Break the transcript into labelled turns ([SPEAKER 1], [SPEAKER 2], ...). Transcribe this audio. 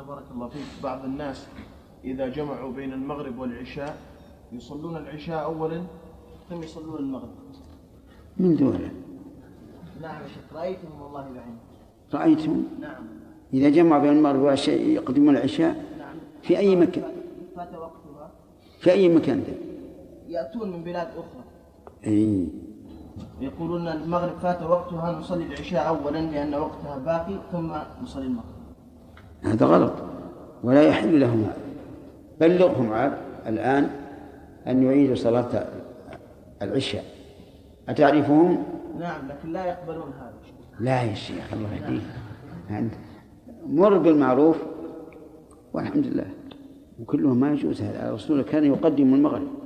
[SPEAKER 1] بارك الله فيك. بعض الناس إذا جمعوا بين المغرب والعشاء يصلون العشاء أولا ثم يصلون المغرب.
[SPEAKER 2] من دونه؟
[SPEAKER 1] نعم يا شيخ، رأيتهم والله بعيني.
[SPEAKER 2] رأيتهم؟
[SPEAKER 1] نعم.
[SPEAKER 2] إذا جمعوا بين المغرب والعشاء يقدمون العشاء؟
[SPEAKER 1] نعم.
[SPEAKER 2] في أي مكان؟
[SPEAKER 1] فات وقتها.
[SPEAKER 2] في أي مكان ده؟
[SPEAKER 1] يأتون من بلاد أخرى.
[SPEAKER 2] إيه.
[SPEAKER 1] يقولون المغرب فات وقتها نصلي العشاء أولا لأن وقتها باقي ثم نصلي المغرب.
[SPEAKER 2] هذا غلط ولا يحل لهم هذا. بلغهم عاد الآن أن يعيدوا صلاة العشاء. أتعرفهم؟
[SPEAKER 1] نعم لكن لا يقبلون هذا.
[SPEAKER 2] لا يا شيخ الله يهديك، مر بالمعروف والحمد لله، وكلهم ما يجوز هذا. الرسول كان يقدم المغرب.